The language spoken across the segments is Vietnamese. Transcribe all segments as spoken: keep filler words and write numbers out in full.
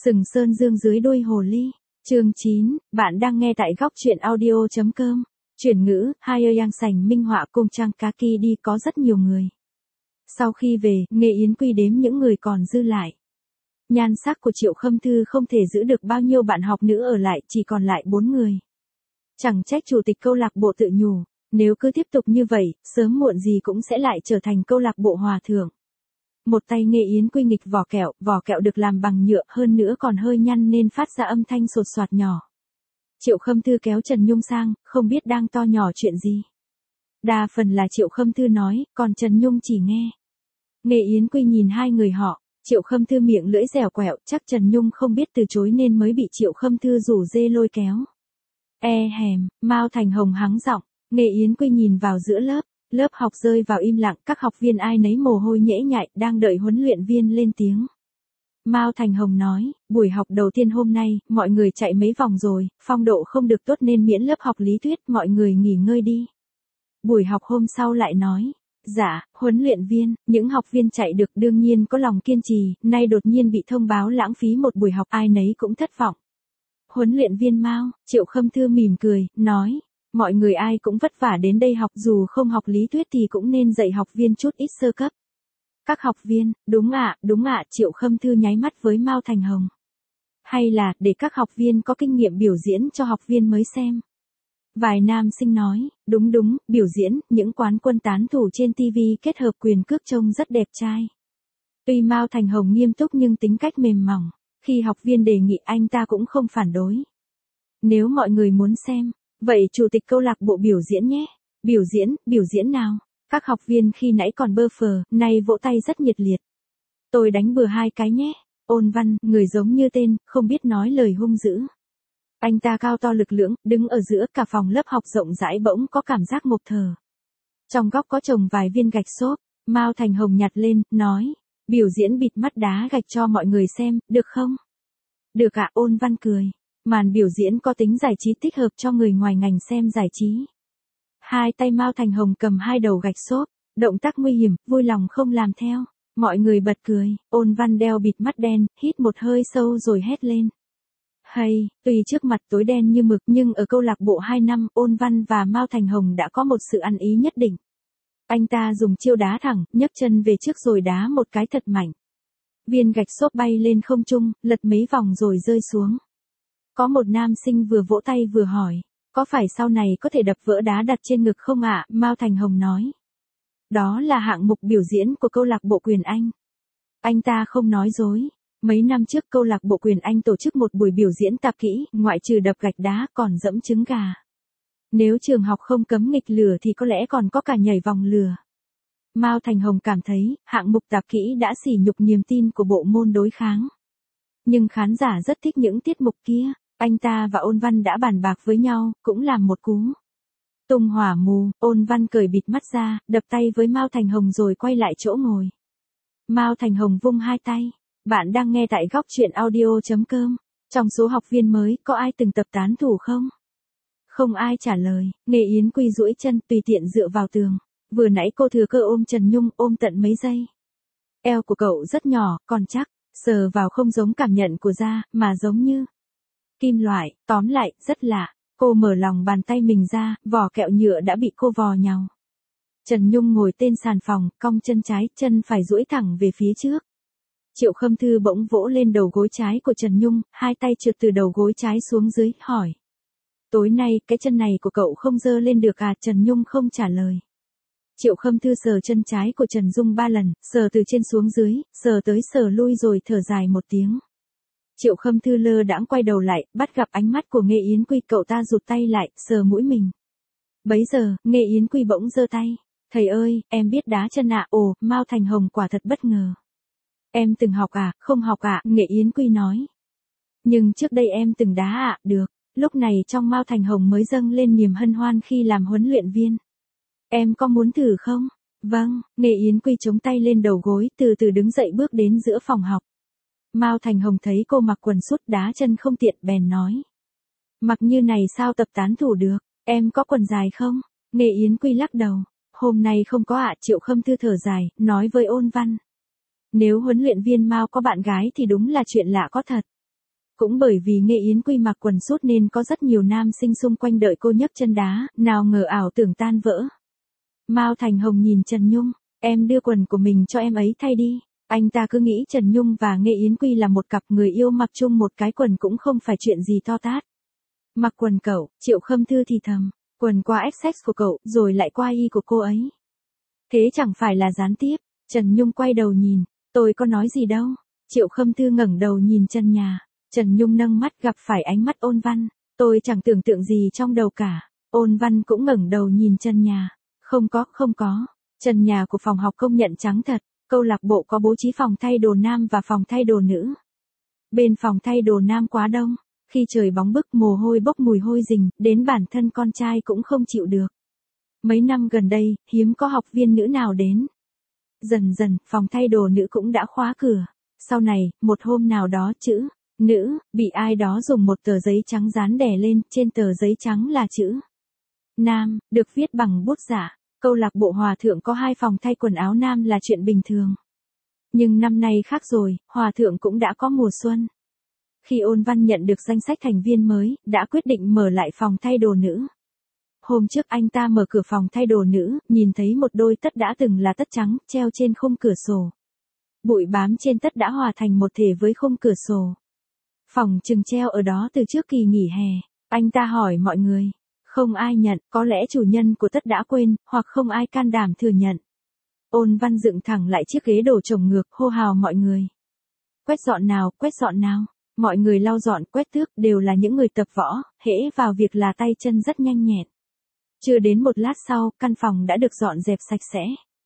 Sừng Sơn Dương dưới đuôi hồ ly. Chương chín, bạn đang nghe tại góc truyện audio chấm com. Chuyển ngữ, Hai Yang Sành minh họa cùng trang cá kỳ đi có rất nhiều người. Sau khi về, Nghê Yến Quy đếm những người còn dư lại. Nhan sắc của Triệu Khâm Thư không thể giữ được bao nhiêu bạn học nữ ở lại, chỉ còn lại bốn người. Chẳng trách chủ tịch câu lạc bộ tự nhủ, nếu cứ tiếp tục như vậy, sớm muộn gì cũng sẽ lại trở thành câu lạc bộ hòa thượng. Một tay Nghê Yến Quy nghịch vỏ kẹo, vỏ kẹo được làm bằng nhựa, hơn nữa còn hơi nhăn nên phát ra âm thanh sột soạt nhỏ. Triệu Khâm Thư kéo Trần Nhung sang, không biết đang to nhỏ chuyện gì. Đa phần là Triệu Khâm Thư nói, còn Trần Nhung chỉ nghe. Nghê Yến Quy nhìn hai người họ, Triệu Khâm Thư miệng lưỡi dẻo quẹo, chắc Trần Nhung không biết từ chối nên mới bị Triệu Khâm Thư rủ dê lôi kéo. E hèm, Mao Thành Hồng hắng giọng, Nghê Yến Quy nhìn vào giữa lớp. Lớp học rơi vào im lặng, các học viên ai nấy mồ hôi nhễ nhại, đang đợi huấn luyện viên lên tiếng. Mao Thành Hồng nói, buổi học đầu tiên hôm nay, mọi người chạy mấy vòng rồi, phong độ không được tốt nên miễn lớp học lý thuyết, mọi người nghỉ ngơi đi. Buổi học hôm sau lại nói, dạ, huấn luyện viên, những học viên chạy được đương nhiên có lòng kiên trì, nay đột nhiên bị thông báo lãng phí một buổi học, ai nấy cũng thất vọng. Huấn luyện viên Mao, Triệu Khâm Thư mỉm cười, nói, mọi người ai cũng vất vả đến đây học, dù không học lý thuyết thì cũng nên dạy học viên chút ít sơ cấp. Các học viên, đúng ạ, đúng ạ, Triệu Khâm Thư nháy mắt với Mao Thành Hồng. Hay là, để các học viên có kinh nghiệm biểu diễn cho học viên mới xem. Vài nam sinh nói, đúng đúng, biểu diễn, những quán quân tán thủ trên ti vi kết hợp quyền cước trông rất đẹp trai. Tuy Mao Thành Hồng nghiêm túc nhưng tính cách mềm mỏng, khi học viên đề nghị anh ta cũng không phản đối. Nếu mọi người muốn xem, vậy chủ tịch câu lạc bộ biểu diễn nhé. Biểu diễn, biểu diễn nào? Các học viên khi nãy còn bơ phờ, nay vỗ tay rất nhiệt liệt. Tôi đánh bừa hai cái nhé. Ôn Văn, người giống như tên, không biết nói lời hung dữ. Anh ta cao to lực lưỡng, đứng ở giữa cả phòng lớp học rộng rãi bỗng có cảm giác ngộp thở. Trong góc có trồng vài viên gạch xốp, Mao Thành Hồng nhặt lên, nói, biểu diễn bịt mắt đá gạch cho mọi người xem, được không? Được ạ, Ôn Văn cười. Màn biểu diễn có tính giải trí thích hợp cho người ngoài ngành xem giải trí. Hai tay Mao Thành Hồng cầm hai đầu gạch xốp, động tác nguy hiểm, vui lòng không làm theo. Mọi người bật cười, Ôn Văn đeo bịt mắt đen, hít một hơi sâu rồi hét lên. Hay, tuy trước mặt tối đen như mực nhưng ở câu lạc bộ hai năm, Ôn Văn và Mao Thành Hồng đã có một sự ăn ý nhất định. Anh ta dùng chiêu đá thẳng, nhấc chân về trước rồi đá một cái thật mạnh. Viên gạch xốp bay lên không trung, lật mấy vòng rồi rơi xuống. Có một nam sinh vừa vỗ tay vừa hỏi, có phải sau này có thể đập vỡ đá đặt trên ngực không ạ? Mao Thành Hồng nói. Đó là hạng mục biểu diễn của câu lạc bộ Quyền Anh. Anh ta không nói dối. Mấy năm trước câu lạc bộ Quyền Anh tổ chức một buổi biểu diễn tạp kỹ, ngoại trừ đập gạch đá còn dẫm trứng gà. Nếu trường học không cấm nghịch lửa thì có lẽ còn có cả nhảy vòng lửa. Mao Thành Hồng cảm thấy, hạng mục tạp kỹ đã sỉ nhục niềm tin của bộ môn đối kháng. Nhưng khán giả rất thích những tiết mục kia. Anh ta và Ôn Văn đã bàn bạc với nhau, cũng làm một cú tung hỏa mù. Ôn Văn cởi bịt mắt ra, đập tay với Mao Thành Hồng rồi quay lại chỗ ngồi. Mao Thành Hồng vung hai tay. Bạn đang nghe tại góc truyện audio chấm com. Trong số học viên mới, có ai từng tập tán thủ không? Không ai trả lời. Nghê Yến Quy duỗi chân tùy tiện dựa vào tường. Vừa nãy cô thừa cơ ôm Trần Nhung, ôm tận mấy giây. Eo của cậu rất nhỏ, còn chắc, sờ vào không giống cảm nhận của da, mà giống như kim loại, tóm lại, rất lạ. Cô mở lòng bàn tay mình ra, vỏ kẹo nhựa đã bị cô vò nhàu. Trần Nhung ngồi tên sàn phòng, cong chân trái, chân phải duỗi thẳng về phía trước. Triệu Khâm Thư bỗng vỗ lên đầu gối trái của Trần Nhung, hai tay trượt từ đầu gối trái xuống dưới, hỏi. Tối nay, cái chân này của cậu không dơ lên được à? Trần Nhung không trả lời. Triệu Khâm Thư sờ chân trái của Trần Dung ba lần, sờ từ trên xuống dưới, sờ tới sờ lui rồi thở dài một tiếng. Triệu Khâm Thư lơ đãng quay đầu lại, bắt gặp ánh mắt của Nghê Yến Quy, cậu ta rụt tay lại, sờ mũi mình. Bấy giờ, Nghê Yến Quy bỗng giơ tay. Thầy ơi, em biết đá chân ạ. À? Ồ, Mao Thành Hồng quả thật bất ngờ. Em từng học à? Không học ạ, à? Nghê Yến Quy nói. Nhưng trước đây em từng đá ạ, à? Được. Lúc này trong Mao Thành Hồng mới dâng lên niềm hân hoan khi làm huấn luyện viên. Em có muốn thử không? Vâng, Nghê Yến Quy chống tay lên đầu gối, từ từ đứng dậy bước đến giữa phòng học. Mao Thành Hồng thấy cô mặc quần sút đá chân không tiện bèn nói. Mặc như này sao tập tán thủ được, em có quần dài không? Nghê Yến Quy lắc đầu. Hôm nay không có ạ. Triệu Khâm Thư thở dài, nói với Ôn Văn. Nếu huấn luyện viên Mao có bạn gái thì đúng là chuyện lạ có thật. Cũng bởi vì Nghe Yến Quy mặc quần sút nên có rất nhiều nam sinh xung quanh đợi cô nhấc chân đá, nào ngờ ảo tưởng tan vỡ. Mao Thành Hồng nhìn Trần Nhung, em đưa quần của mình cho em ấy thay đi. Anh ta cứ nghĩ Trần Nhung và Nghe Yến Quy là một cặp người yêu mặc chung một cái quần cũng không phải chuyện gì to tát. Mặc quần cậu, Triệu Khâm Thư thì thầm, quần qua ích xách của cậu, rồi lại qua y của cô ấy. Thế chẳng phải là gián tiếp. Trần Nhung quay đầu nhìn, tôi có nói gì đâu. Triệu Khâm Thư ngẩng đầu nhìn Trần Nhà. Trần Nhung nâng mắt gặp phải ánh mắt Ôn Văn, tôi chẳng tưởng tượng gì trong đầu cả. Ôn Văn cũng ngẩng đầu nhìn Trần Nhà. Không có, không có. Trần Nhà của phòng học công nhận trắng thật. Câu lạc bộ có bố trí phòng thay đồ nam và phòng thay đồ nữ. Bên phòng thay đồ nam quá đông. Khi trời bóng bức mồ hôi bốc mùi hôi rình, đến bản thân con trai cũng không chịu được. Mấy năm gần đây, hiếm có học viên nữ nào đến. Dần dần, phòng thay đồ nữ cũng đã khóa cửa. Sau này, một hôm nào đó chữ nữ bị ai đó dùng một tờ giấy trắng dán đè lên, trên tờ giấy trắng là chữ nam, được viết bằng bút giả. Câu lạc bộ Hòa Thượng có hai phòng thay quần áo nam là chuyện bình thường. Nhưng năm nay khác rồi, Hòa Thượng cũng đã có mùa xuân. Khi Ôn Văn nhận được danh sách thành viên mới, đã quyết định mở lại phòng thay đồ nữ. Hôm trước anh ta mở cửa phòng thay đồ nữ, nhìn thấy một đôi tất đã từng là tất trắng, treo trên khung cửa sổ. Bụi bám trên tất đã hòa thành một thể với khung cửa sổ. Phòng chừng treo ở đó từ trước kỳ nghỉ hè. Anh ta hỏi mọi người. Không ai nhận, có lẽ chủ nhân của tất đã quên, hoặc không ai can đảm thừa nhận. Ôn Văn dựng thẳng lại chiếc ghế đổ chồng ngược, hô hào mọi người. Quét dọn nào, quét dọn nào. Mọi người lau dọn, quét tước, đều là những người tập võ, hễ vào việc là tay chân rất nhanh nhẹn. Chưa đến một lát sau, căn phòng đã được dọn dẹp sạch sẽ.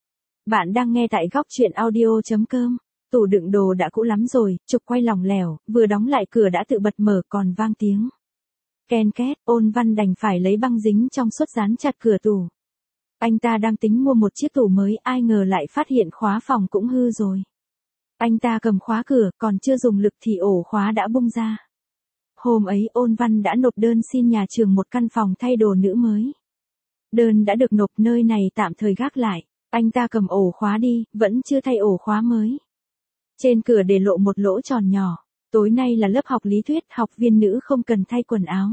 Bạn đang nghe tại góc truyện audio.com. Tủ đựng đồ đã cũ lắm rồi, trục quay lỏng lẻo, vừa đóng lại cửa đã tự bật mở còn vang tiếng. Ken két, Ôn Văn đành phải lấy băng dính trong suốt dán chặt cửa tủ. Anh ta đang tính mua một chiếc tủ mới, ai ngờ lại phát hiện khóa phòng cũng hư rồi. Anh ta cầm khóa cửa, còn chưa dùng lực thì ổ khóa đã bung ra. Hôm ấy Ôn Văn đã nộp đơn xin nhà trường một căn phòng thay đồ nữ mới. Đơn đã được nộp, nơi này tạm thời gác lại. Anh ta cầm ổ khóa đi, vẫn chưa thay ổ khóa mới. Trên cửa để lộ một lỗ tròn nhỏ. Tối nay là lớp học lý thuyết, học viên nữ không cần thay quần áo.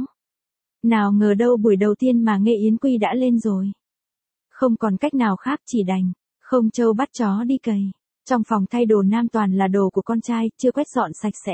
Nào ngờ đâu buổi đầu tiên mà Nghe Yến Quy đã lên rồi. Không còn cách nào khác, chỉ đành không trâu bắt chó đi cày. Trong phòng thay đồ nam toàn là đồ của con trai, chưa quét dọn sạch sẽ.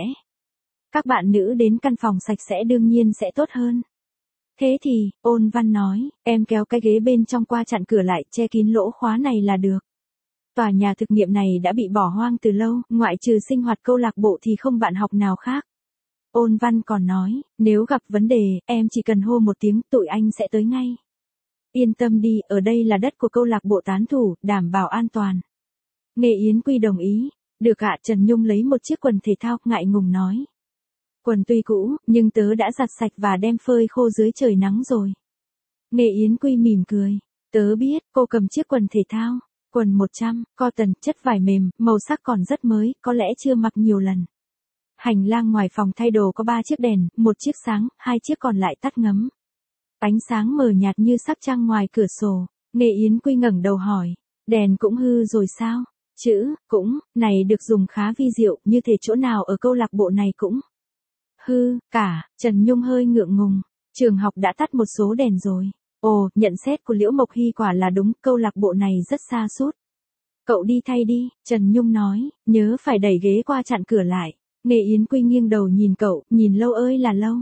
Các bạn nữ đến căn phòng sạch sẽ đương nhiên sẽ tốt hơn. Thế thì, Ôn Văn nói, em kéo cái ghế bên trong qua chặn cửa lại, che kín lỗ khóa này là được. Tòa nhà thực nghiệm này đã bị bỏ hoang từ lâu, ngoại trừ sinh hoạt câu lạc bộ thì không bạn học nào khác. Ôn Văn còn nói, nếu gặp vấn đề, em chỉ cần hô một tiếng, tụi anh sẽ tới ngay. Yên tâm đi, ở đây là đất của câu lạc bộ tán thủ, đảm bảo an toàn. Nghe Yến Quy đồng ý. Được ạ. Trần Nhung lấy một chiếc quần thể thao, ngại ngùng nói. Quần tuy cũ, nhưng tớ đã giặt sạch và đem phơi khô dưới trời nắng rồi. Nghe Yến Quy mỉm cười. Tớ biết, cô cầm chiếc quần thể thao. Quần một trăm, cotton, chất vải mềm, màu sắc còn rất mới, có lẽ chưa mặc nhiều lần. Hành lang ngoài phòng thay đồ có ba chiếc đèn, một chiếc sáng, hai chiếc còn lại tắt ngấm. Ánh sáng mờ nhạt như sắc trăng ngoài cửa sổ. Nghe Yến Quy ngẩng đầu hỏi. Đèn cũng hư rồi sao? Chữ, cũng, này được dùng khá vi diệu, như thể chỗ nào ở câu lạc bộ này cũng hư, cả. Trần Nhung hơi ngượng ngùng. Trường học đã tắt một số đèn rồi. Ồ, nhận xét của Liễu Mộc Hy quả là đúng, câu lạc bộ này rất xa sút. Cậu đi thay đi, Trần Nhung nói, nhớ phải đẩy ghế qua chặn cửa lại. Nghe Yến Quy nghiêng đầu nhìn cậu, nhìn lâu ơi là lâu.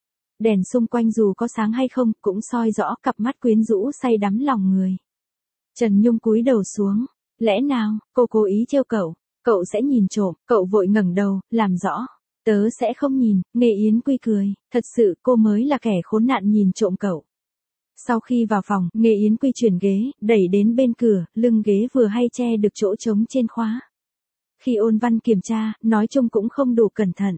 Đèn xung quanh dù có sáng hay không, cũng soi rõ cặp mắt quyến rũ say đắm lòng người. Trần Nhung cúi đầu xuống. Lẽ nào, cô cố ý trêu cậu, cậu sẽ nhìn trộm, cậu vội ngẩng đầu, làm rõ. Tớ sẽ không nhìn, Nghe Yến Quy cười, thật sự cô mới là kẻ khốn nạn nhìn trộm cậu. Sau khi vào phòng, Nghe Yến Quy chuyển ghế, đẩy đến bên cửa, lưng ghế vừa hay che được chỗ trống trên khóa. Khi Ôn Văn kiểm tra, nói chung cũng không đủ cẩn thận.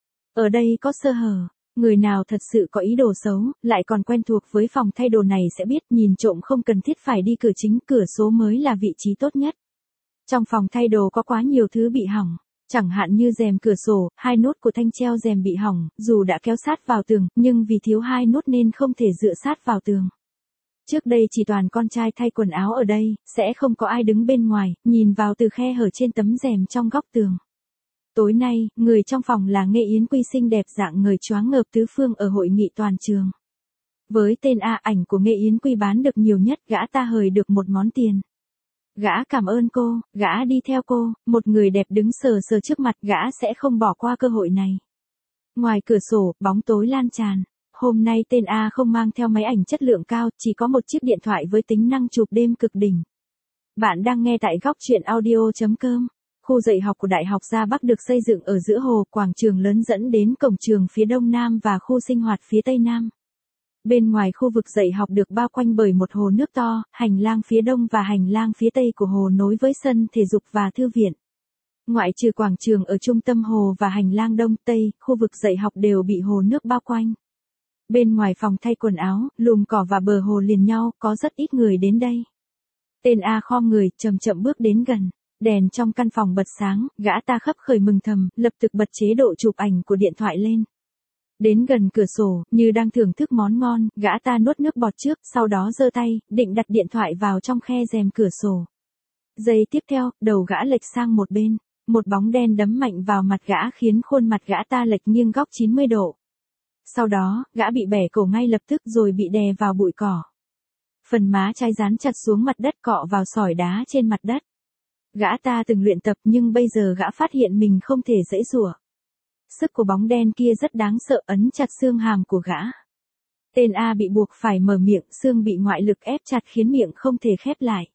Ở đây có sơ hở, người nào thật sự có ý đồ xấu, lại còn quen thuộc với phòng thay đồ này sẽ biết nhìn trộm không cần thiết phải đi cửa chính, cửa số mới là vị trí tốt nhất. Trong phòng thay đồ có quá nhiều thứ bị hỏng, chẳng hạn như rèm cửa sổ, hai nút của thanh treo rèm bị hỏng, dù đã kéo sát vào tường, nhưng vì thiếu hai nút nên không thể dựa sát vào tường. Trước đây chỉ toàn con trai thay quần áo ở đây, sẽ không có ai đứng bên ngoài, nhìn vào từ khe hở trên tấm rèm trong góc tường. Tối nay, người trong phòng là Nghe Yến Quy xinh đẹp dạng người choáng ngợp tứ phương ở hội nghị toàn trường. Với tên A, ảnh của Nghe Yến Quy bán được nhiều nhất, gã ta hời được một món tiền. Gã cảm ơn cô, gã đi theo cô, một người đẹp đứng sờ sờ trước mặt, gã sẽ không bỏ qua cơ hội này. Ngoài cửa sổ, bóng tối lan tràn. Hôm nay tên A không mang theo máy ảnh chất lượng cao, chỉ có một chiếc điện thoại với tính năng chụp đêm cực đỉnh. Bạn đang nghe tại góc truyện audio chấm com. Khu dạy học của Đại học Gia Bắc được xây dựng ở giữa hồ, quảng trường lớn dẫn đến cổng trường phía đông nam và khu sinh hoạt phía tây nam. Bên ngoài khu vực dạy học được bao quanh bởi một hồ nước to, hành lang phía đông và hành lang phía tây của hồ nối với sân thể dục và thư viện. Ngoại trừ quảng trường ở trung tâm hồ và hành lang đông tây, khu vực dạy học đều bị hồ nước bao quanh. Bên ngoài phòng thay quần áo, lùm cỏ và bờ hồ liền nhau, có rất ít người đến đây. Tên A khom người, chậm chậm bước đến gần. Đèn trong căn phòng bật sáng, gã ta khấp khởi mừng thầm, lập tức bật chế độ chụp ảnh của điện thoại lên. Đến gần cửa sổ, như đang thưởng thức món ngon, gã ta nuốt nước bọt trước, sau đó giơ tay, định đặt điện thoại vào trong khe rèm cửa sổ. Giây tiếp theo, đầu gã lệch sang một bên, một bóng đen đấm mạnh vào mặt gã khiến khuôn mặt gã ta lệch nghiêng góc chín mươi độ. Sau đó, gã bị bẻ cổ ngay lập tức rồi bị đè vào bụi cỏ. Phần má trái dán chặt xuống mặt đất, cọ vào sỏi đá trên mặt đất. Gã ta từng luyện tập nhưng bây giờ gã phát hiện mình không thể giãy giụa. Sức của bóng đen kia rất đáng sợ, ấn chặt xương hàm của gã. Tên A bị buộc phải mở miệng, xương bị ngoại lực ép chặt khiến miệng không thể khép lại.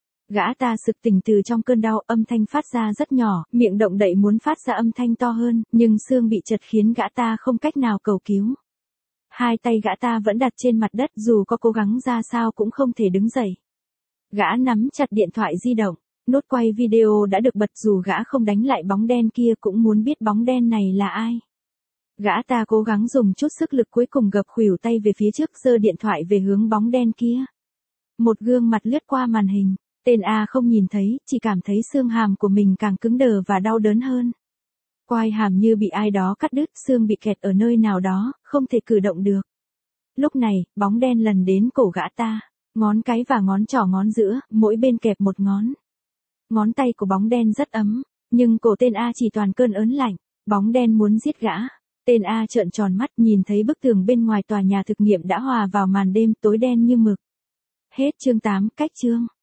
Gã ta sực tỉnh từ trong cơn đau, âm thanh phát ra rất nhỏ, miệng động đậy muốn phát ra âm thanh to hơn, nhưng xương bị chật khiến gã ta không cách nào cầu cứu. Hai tay gã ta vẫn đặt trên mặt đất, dù có cố gắng ra sao cũng không thể đứng dậy. Gã nắm chặt điện thoại di động. Nút quay video đã được bật, dù gã không đánh lại bóng đen kia cũng muốn biết bóng đen này là ai. Gã ta cố gắng dùng chút sức lực cuối cùng gập khuỷu tay về phía trước, giơ điện thoại về hướng bóng đen kia. Một gương mặt lướt qua màn hình, tên A không nhìn thấy, chỉ cảm thấy xương hàm của mình càng cứng đờ và đau đớn hơn. Quai hàm như bị ai đó cắt đứt, xương bị kẹt ở nơi nào đó, không thể cử động được. Lúc này, bóng đen lần đến cổ gã ta, ngón cái và ngón trỏ ngón giữa, mỗi bên kẹp một ngón. Ngón tay của bóng đen rất ấm, nhưng cổ tên A chỉ toàn cơn ớn lạnh, bóng đen muốn giết gã. Tên A trợn tròn mắt, nhìn thấy bức tường bên ngoài tòa nhà thực nghiệm đã hòa vào màn đêm tối đen như mực. Hết chương tám, cách chương.